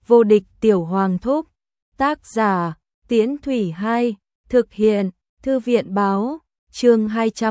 Vô địch tiểu hoàng thúc. Tác giả, Tiễn Thủy 2, thực hiện, Thư viện báo, chương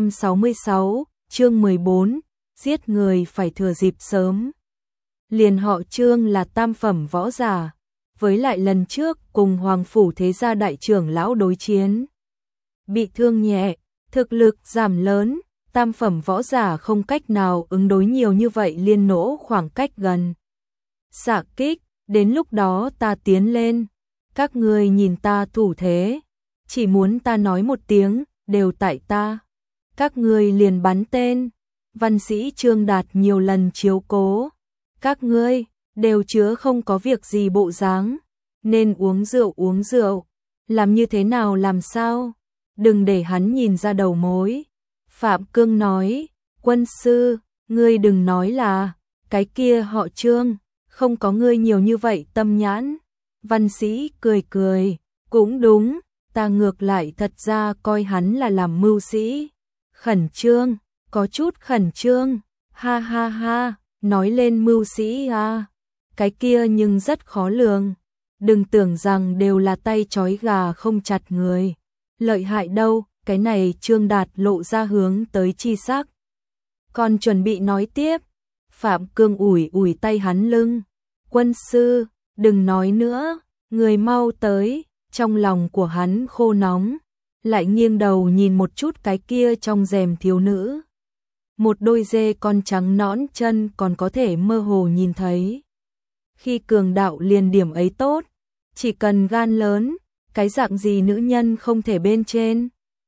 266, chương 14, giết người phải thừa dịp sớm. Liền họ Trương là tam phẩm võ giả, với lại lần trước cùng Hoàng Phủ Thế Gia đại trưởng lão đối chiến. Bị thương nhẹ, thực lực giảm lớn, tam phẩm võ giả không cách nào ứng đối nhiều như vậy liên nỗ khoảng cách gần. Xạ kích, đến lúc đó ta tiến lên, các ngươi nhìn ta thủ thế, chỉ muốn ta nói một tiếng, đều tại ta. Các ngươi liền bắn tên, văn sĩ Trương Đạt nhiều lần chiếu cố. Các ngươi, đều chứa không có việc gì bộ dáng, nên uống rượu, làm như thế nào làm sao, đừng để hắn nhìn ra đầu mối. Phạm Cương nói, quân sư, ngươi đừng nói là, cái kia họ Trương, không có ngươi nhiều như vậy tâm nhãn. Văn sĩ cười, cũng đúng, ta ngược lại thật ra coi hắn là làm mưu sĩ. Khẩn trương, có chút khẩn trương, ha ha ha, nói lên mưu sĩ à, cái kia nhưng rất khó lường. Đừng tưởng rằng đều là tay trói gà không chặt người. Lợi hại đâu, cái này Trương Đạt lộ ra hướng tới chi sắc. Còn chuẩn bị nói tiếp, Phạm Cương ủi tay hắn lưng. Quân sư, đừng nói nữa, người mau tới, trong lòng của hắn khô nóng, lại nghiêng đầu nhìn một chút cái kia trong rèm thiếu nữ. Một đôi dê con trắng nõn chân còn có thể mơ hồ nhìn thấy. Khi cường đạo liền điểm ấy tốt, chỉ cần gan lớn, cái dạng gì nữ nhân không thể bên trên.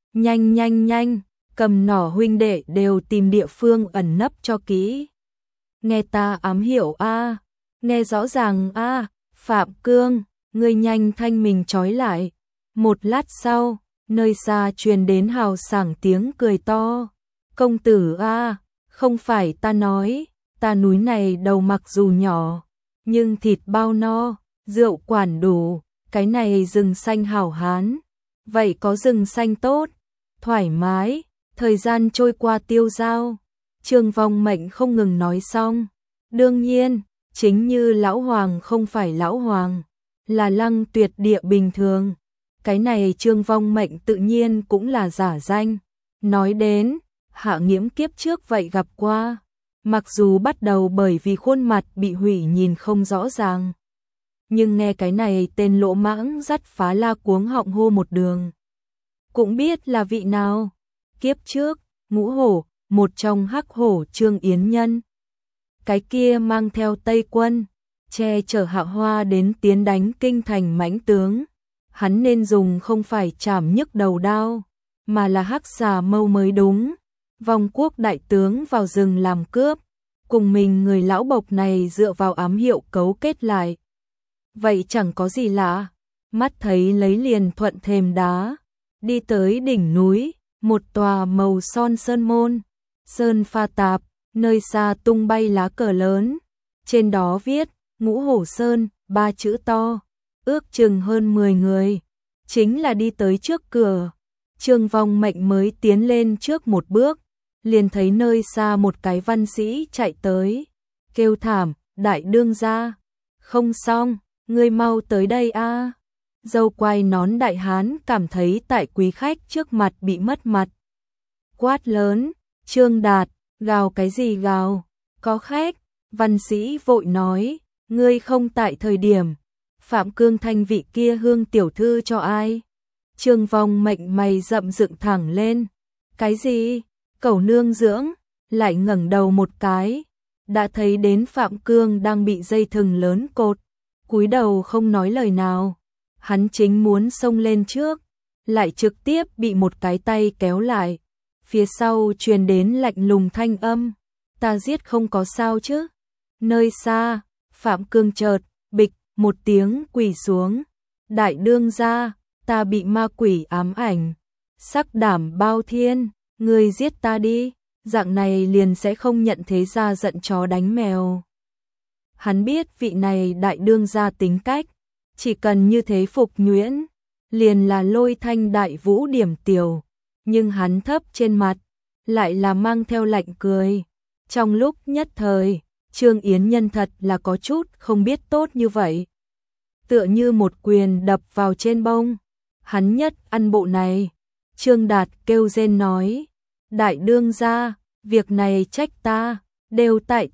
Nhanh, cầm nỏ huynh đệ đều tìm địa phương ẩn nấp cho kỹ. Nghe ta ám hiệu a, nghe rõ ràng a, Phạm Cương, ngươi nhanh thanh mình trói lại. Một lát sau, nơi xa truyền đến hào sảng tiếng cười to. Công tử a, không phải ta nói, ta núi này đầu mặc dù nhỏ, nhưng thịt bao no, rượu quản đủ, cái này rừng xanh hảo hán. Vậy có rừng xanh tốt, thoải mái, thời gian trôi qua tiêu dao. Trương Vong Mệnh không ngừng nói xong. Đương nhiên, chính như lão hoàng không phải lão hoàng, là Lăng Tuyệt Địa bình thường. Cái này Trương Vong Mệnh tự nhiên cũng là giả danh. Nói đến, Hạ Nghiễm kiếp trước vậy gặp qua, mặc dù bắt đầu bởi vì khuôn mặt bị hủy nhìn không rõ ràng. Nhưng nghe cái này tên lỗ mãng dắt phá la cuống họng hô một đường. Cũng biết là vị nào. Kiếp trước, Ngũ Hổ, một trong Hắc Hổ Trương Yến Nhân. Cái kia mang theo Tây quân, che chở Hạ Hoa đến tiến đánh kinh thành mãnh tướng. Hắn nên dùng không phải chảm nhức đầu đao, mà là hắc xà mâu mới đúng. Vong quốc đại tướng vào rừng làm cướp, cùng mình người lão bộc này dựa vào ám hiệu cấu kết lại. Vậy chẳng có gì lạ, mắt thấy lấy liền thuận thềm đá, đi tới đỉnh núi, một tòa màu son sơn môn, sơn pha tạp, nơi xa tung bay lá cờ lớn, trên đó viết, Ngũ Hổ Sơn, 3 chữ to, ước chừng hơn 10 người, chính là đi tới trước cửa. Trương Vong Mệnh mới tiến lên trước một bước, liền thấy nơi xa một cái văn sĩ chạy tới, kêu thảm, đại đương gia, không xong, ngươi mau tới đây a. Dâu quai nón đại hán cảm thấy tại quý khách trước mặt bị mất mặt. Quát lớn, Trương Đạt, gào cái gì gào, có khách, văn sĩ vội nói, ngươi không tại thời điểm, Phạm Cương thanh vị kia hương tiểu thư cho ai? Trương Vong Mệnh mày rậm dựng thẳng lên, cái gì? Cẩu nương dưỡng, lại ngẩng đầu một cái, đã thấy đến Phạm Cương đang bị dây thừng lớn cột, cúi đầu không nói lời nào. Hắn chính muốn xông lên trước, lại trực tiếp bị một cái tay kéo lại. Phía sau truyền đến lạnh lùng thanh âm, ta giết không có sao chứ. Nơi xa, Phạm Cương chợt, bịch, một tiếng quỳ xuống. Đại đương gia, ta bị ma quỷ ám ảnh, sắc đảm bao thiên, ngươi giết ta đi, dạng này liền sẽ không nhận thế gia giận chó đánh mèo. Hắn biết vị này đại đương gia tính cách, chỉ cần như thế phục nhuyễn, liền là lôi thanh đại vũ điểm tiểu, nhưng hắn thấp trên mặt, lại là mang theo lạnh cười. Trong lúc nhất thời, Trương Yến Nhân thật là có chút không biết tốt như vậy. tựa như một quyền đập vào trên bông. Hắn nhất ăn bộ này. Trương Đạt kêu rên nói, đại đương gia, việc này trách ta, đều tại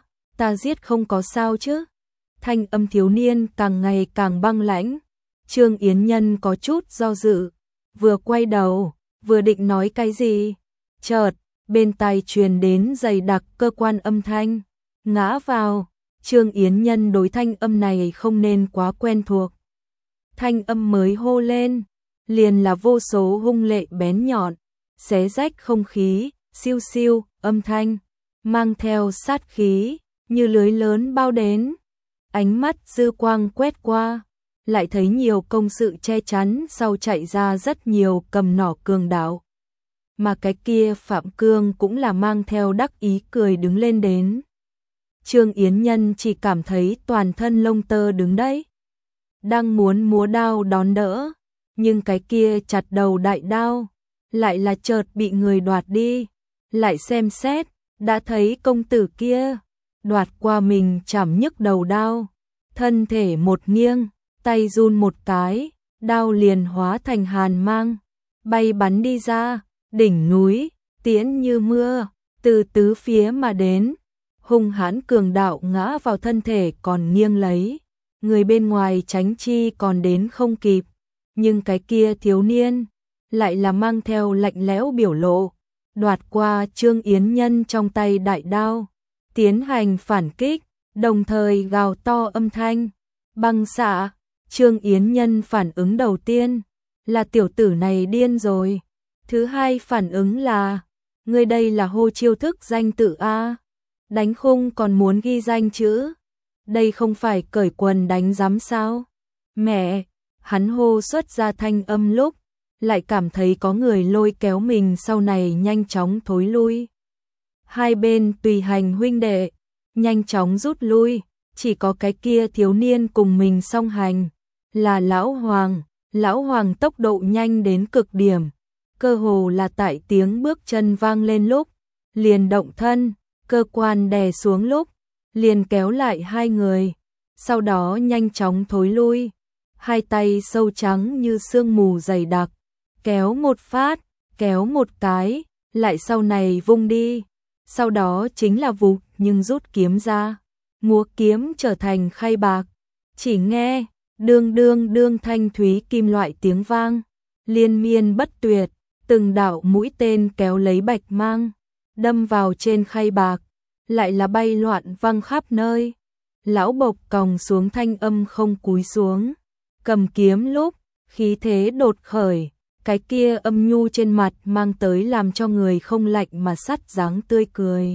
ta giết không có sao chứ. Thanh âm thiếu niên càng ngày càng băng lãnh. Trương Yến Nhân có chút do dự, vừa quay đầu, vừa định nói cái gì. Chợt, bên tai truyền đến dày đặc cơ quan âm thanh, ngã vào. Trương Yến Nhân đối thanh âm này không nên quá quen thuộc. Thanh âm mới hô lên, liền là vô số hung lệ bén nhọn, xé rách không khí, siêu siêu, âm thanh, mang theo sát khí, như lưới lớn bao đến. Ánh mắt dư quang quét qua, lại thấy nhiều công sự che chắn sau chạy ra rất nhiều cầm nỏ cường đạo. Mà cái kia Phạm Cương cũng là mang theo đắc ý cười đứng lên đến. Trương Yến Nhân chỉ cảm thấy toàn thân lông tơ đứng đấy. Đang muốn múa đao đón đỡ, nhưng cái kia chặt đầu đại đao, lại là chợt bị người đoạt đi. Lại xem xét, đã thấy công tử kia, đoạt qua mình chảm nhức đầu đao. Thân thể một nghiêng, tay run một cái, đao liền hóa thành hàn mang, bay bắn đi ra, đỉnh núi, tiễn như mưa, từ tứ phía mà đến. Hung hãn cường đạo ngã vào thân thể còn nghiêng lấy, người bên ngoài tránh chi còn đến không kịp, nhưng cái kia thiếu niên lại là mang theo lạnh lẽo biểu lộ, đoạt qua Trương Yến Nhân trong tay đại đao, tiến hành phản kích, đồng thời gào to âm thanh, băng xạ. Trương Yến Nhân phản ứng đầu tiên là tiểu tử này điên rồi, thứ hai phản ứng là, người đây là hô chiêu thức danh tự a, đánh khung còn muốn ghi danh chữ, đây không phải cởi quần đánh giám sao? Mẹ, hắn hô xuất ra thanh âm lúc, lại cảm thấy có người lôi kéo mình sau này nhanh chóng thối lui. Hai bên tùy hành huynh đệ, nhanh chóng rút lui, chỉ có cái kia thiếu niên cùng mình song hành, là Lão Hoàng tốc độ nhanh đến cực điểm, cơ hồ là tại tiếng bước chân vang lên lúc, liền động thân, cơ quan đè xuống lúc, liền kéo lại hai người, sau đó nhanh chóng thối lui, hai tay sâu trắng như sương mù dày đặc, kéo một phát, kéo một cái, lại sau này vung đi, sau đó chính là vụt nhưng rút kiếm ra, múa kiếm trở thành khay bạc, chỉ nghe đương đương đương thanh thúy kim loại tiếng vang, liên miên bất tuyệt, từng đạo mũi tên kéo lấy bạch mang, đâm vào trên khay bạc, lại là bay loạn văng khắp nơi. Lão Bộc còng xuống thanh âm không cúi xuống, cầm kiếm lúc, khí thế đột khởi, cái kia âm nhu trên mặt mang tới làm cho người không lạnh mà sắt dáng tươi cười.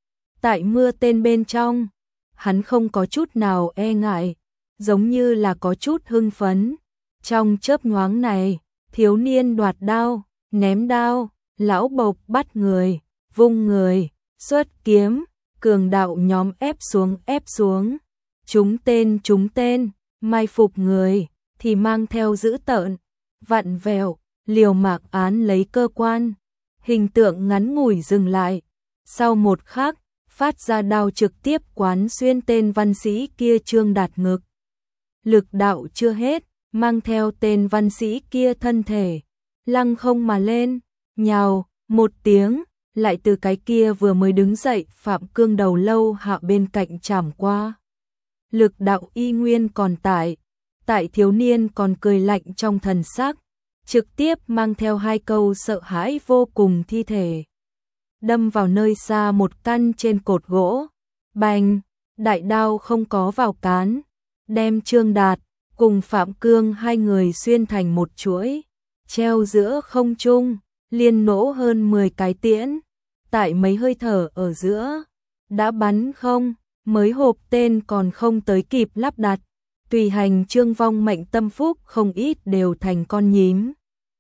Tại mưa tên bên trong, hắn không có chút nào e ngại, giống như là có chút hưng phấn. Trong chớp nhoáng này, thiếu niên đoạt đao, ném đao, Lão Bộc bắt người, vung người, xuất kiếm, cường đạo nhóm ép xuống, trúng tên, mai phục người, thì mang theo dữ tợn, vặn vẹo, liều mạng án lấy cơ quan, hình tượng ngắn ngủi dừng lại, sau một khắc, phát ra đao trực tiếp quán xuyên tên văn sĩ kia Trương Đạt ngực. Lực đạo chưa hết, mang theo tên văn sĩ kia thân thể, lăng không mà lên, nhào, một tiếng, lại từ cái kia vừa mới đứng dậy Phạm Cương đầu lâu hạ bên cạnh chảm qua. Lực đạo y nguyên còn tại thiếu niên còn cười lạnh trong thần sắc, trực tiếp mang theo hai câu sợ hãi vô cùng thi thể. Đâm vào nơi xa một căn trên cột gỗ, bành, đại đao không có vào cán, đem Trương Đạt cùng Phạm Cương hai người xuyên thành một chuỗi, treo giữa không trung, liên nổ hơn 10 cái tiễn, tại mấy hơi thở ở giữa, đã bắn không, mới hộp tên còn không tới kịp lắp đặt, tùy hành Trương vong mệnh tâm phúc không ít đều thành con nhím.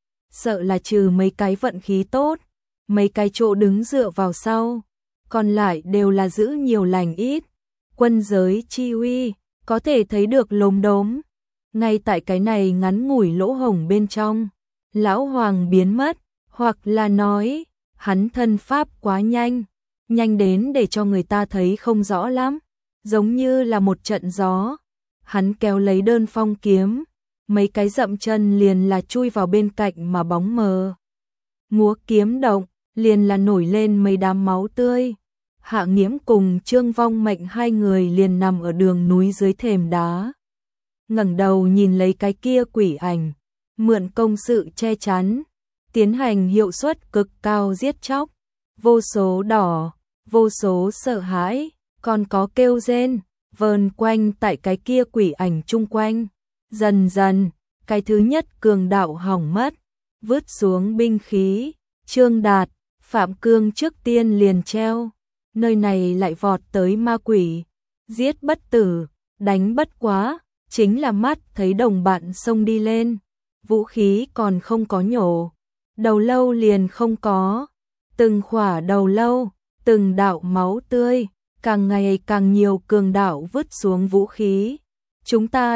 Sợ là trừ mấy cái vận khí tốt, mấy cái chỗ đứng dựa vào sau, còn lại đều là giữ nhiều lành ít, quân giới chi uy, có thể thấy được lốm đốm. Ngay tại cái này ngắn ngủi lỗ hổng bên trong, Lão Hoàng biến mất, hoặc là nói, hắn thân pháp quá nhanh, nhanh đến để cho người ta thấy không rõ lắm, giống như là một trận gió. hắn kéo lấy đơn phong kiếm, mấy cái dậm chân liền là chui vào bên cạnh mà bóng mờ. Múa kiếm động, liền là nổi lên mấy đám máu tươi. Hạ Nghiễm cùng Trương Vong Mệnh hai người liền nằm ở đường núi dưới thềm đá. Ngẩng đầu nhìn lấy cái kia quỷ ảnh, mượn công sự che chắn, tiến hành hiệu suất cực cao giết chóc, vô số đỏ, vô số sợ hãi, còn có kêu rên, vờn quanh tại cái kia quỷ ảnh chung quanh. Dần dần, cái thứ nhất cường đạo hỏng mất, vứt xuống binh khí, Trương Đạt, Phạm Cương trước tiên liền treo, nơi này lại vọt tới ma quỷ, giết bất tử, đánh bất quá, chính là mắt thấy đồng bạn xông đi lên, vũ khí còn không có nhổ, đầu lâu liền không có, từng khỏa đầu lâu, từng đạo máu tươi, càng ngày càng nhiều cường đạo vứt xuống vũ khí. Chúng ta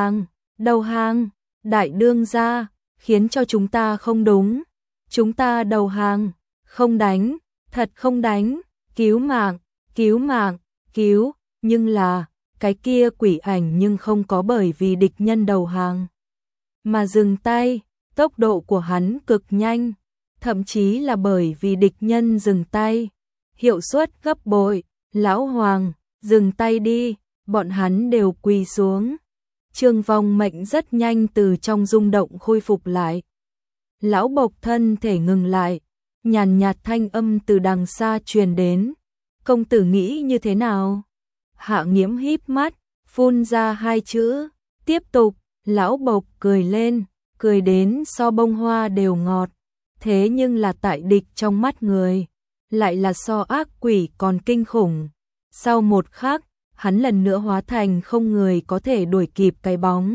đầu hàng, đại đương gia, khiến cho chúng ta không đúng, chúng ta đầu hàng, không đánh, thật không đánh, cứu mạng, cứu mạng, cứu, nhưng là, cái kia quỷ ảnh nhưng không có bởi vì địch nhân đầu hàng mà dừng tay, tốc độ của hắn cực nhanh, thậm chí là bởi vì địch nhân dừng tay, hiệu suất gấp bội. Lão Hoàng, dừng tay đi, bọn hắn đều quỳ xuống. Trương Vong Mệnh rất nhanh từ trong rung động khôi phục lại. Lão Bộc thân thể ngừng lại, nhàn nhạt thanh âm từ đằng xa truyền đến. Công tử nghĩ như thế nào? Hạ Nghiễm híp mắt, phun ra hai chữ, tiếp tục. Lão Bộc cười lên, cười đến so bông hoa đều ngọt. Thế nhưng là tại địch trong mắt người, lại là so ác quỷ còn kinh khủng. Sau một khắc, hắn lần nữa hóa thành không người có thể đuổi kịp cái bóng.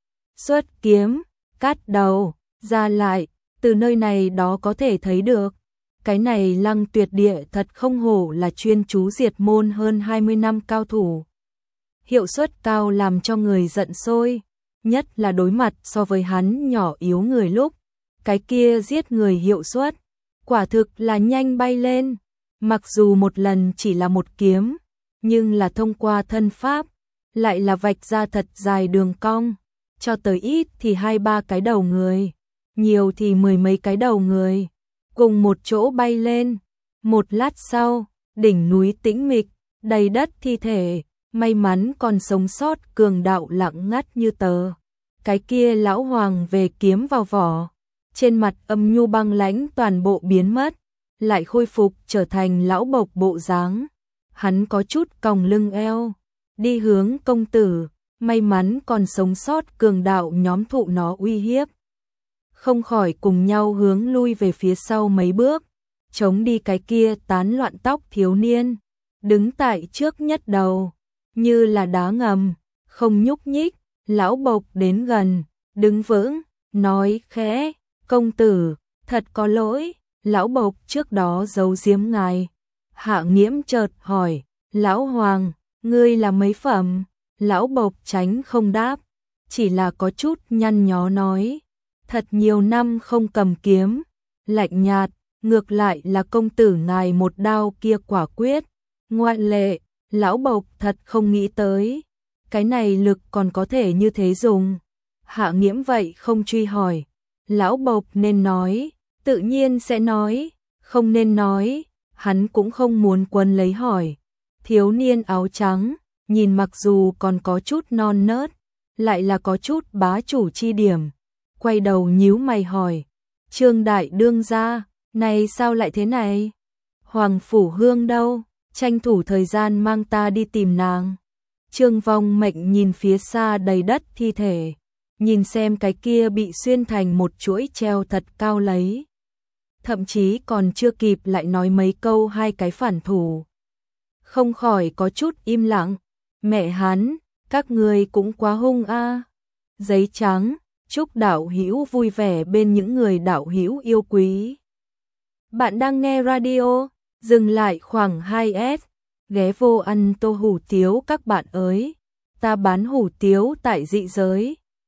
Xuất kiếm, cắt đầu, ra lại, từ nơi này đó có thể thấy được. Cái này Lăng Tuyệt Địa thật không hổ là chuyên chú diệt môn hơn 20 năm cao thủ. Hiệu suất cao làm cho người giận sôi, nhất là đối mặt so với hắn nhỏ yếu người lúc. Cái kia giết người hiệu suất, quả thực là nhanh bay lên. Mặc dù một lần chỉ là một kiếm, nhưng là thông qua thân pháp, lại là vạch ra thật dài đường cong, cho tới ít thì 2-3 cái đầu người, nhiều thì 10 mấy cái đầu người, cùng một chỗ bay lên. Một lát sau, đỉnh núi tĩnh mịch, đầy đất thi thể, may mắn còn sống sót cường đạo lặng ngắt như tờ. Cái kia lão hoàng về kiếm vào vỏ, trên mặt âm nhu băng lãnh toàn bộ biến mất, lại khôi phục trở thành lão bộc bộ dáng. Hắn có chút còng lưng eo, đi hướng công tử, may mắn còn sống sót cường đạo nhóm thụ nó uy hiếp. Không khỏi cùng nhau hướng lui về phía sau mấy bước, chống đi cái kia tán loạn tóc thiếu niên, đứng tại trước nhất đầu, như là đá ngầm, không nhúc nhích. Lão bộc đến gần, đứng vững, nói khẽ, công tử, thật có lỗi, lão bộc trước đó giấu giếm ngài. Hạ Nghiễm chợt hỏi, lão hoàng, ngươi là mấy phẩm? Lão bộc tránh không đáp, chỉ là có chút nhăn nhó nói, thật nhiều năm không cầm kiếm, lạnh nhạt, ngược lại là công tử ngài một đao kia quả quyết, ngoại lệ. Lão bộc thật không nghĩ tới, cái này lực còn có thể như thế dùng. Hạ Nghiễm vậy không truy hỏi, lão bộc nên nói, tự nhiên sẽ nói, không nên nói, hắn cũng không muốn quấn lấy hỏi. Thiếu niên áo trắng, nhìn mặc dù còn có chút non nớt, lại là có chút bá chủ chi điểm, quay đầu nhíu mày hỏi, Trương đại đương gia, này sao lại thế này? Hoàng phủ hương đâu? Tranh thủ thời gian mang ta đi tìm nàng. Trương Vong Mệnh nhìn phía xa đầy đất thi thể, nhìn xem cái kia bị xuyên thành một chuỗi treo thật cao lấy. Thậm chí còn chưa kịp lại nói mấy câu hai cái phản thủ. Không khỏi có chút im lặng, mẹ hắn, các người cũng quá hung a. Giấy trắng, chúc đạo hữu vui vẻ bên những người đạo hữu yêu quý. Bạn đang nghe radio, dừng lại khoảng 2S, ghé vô ăn tô hủ tiếu các bạn ơi. Ta bán hủ tiếu tại dị giới.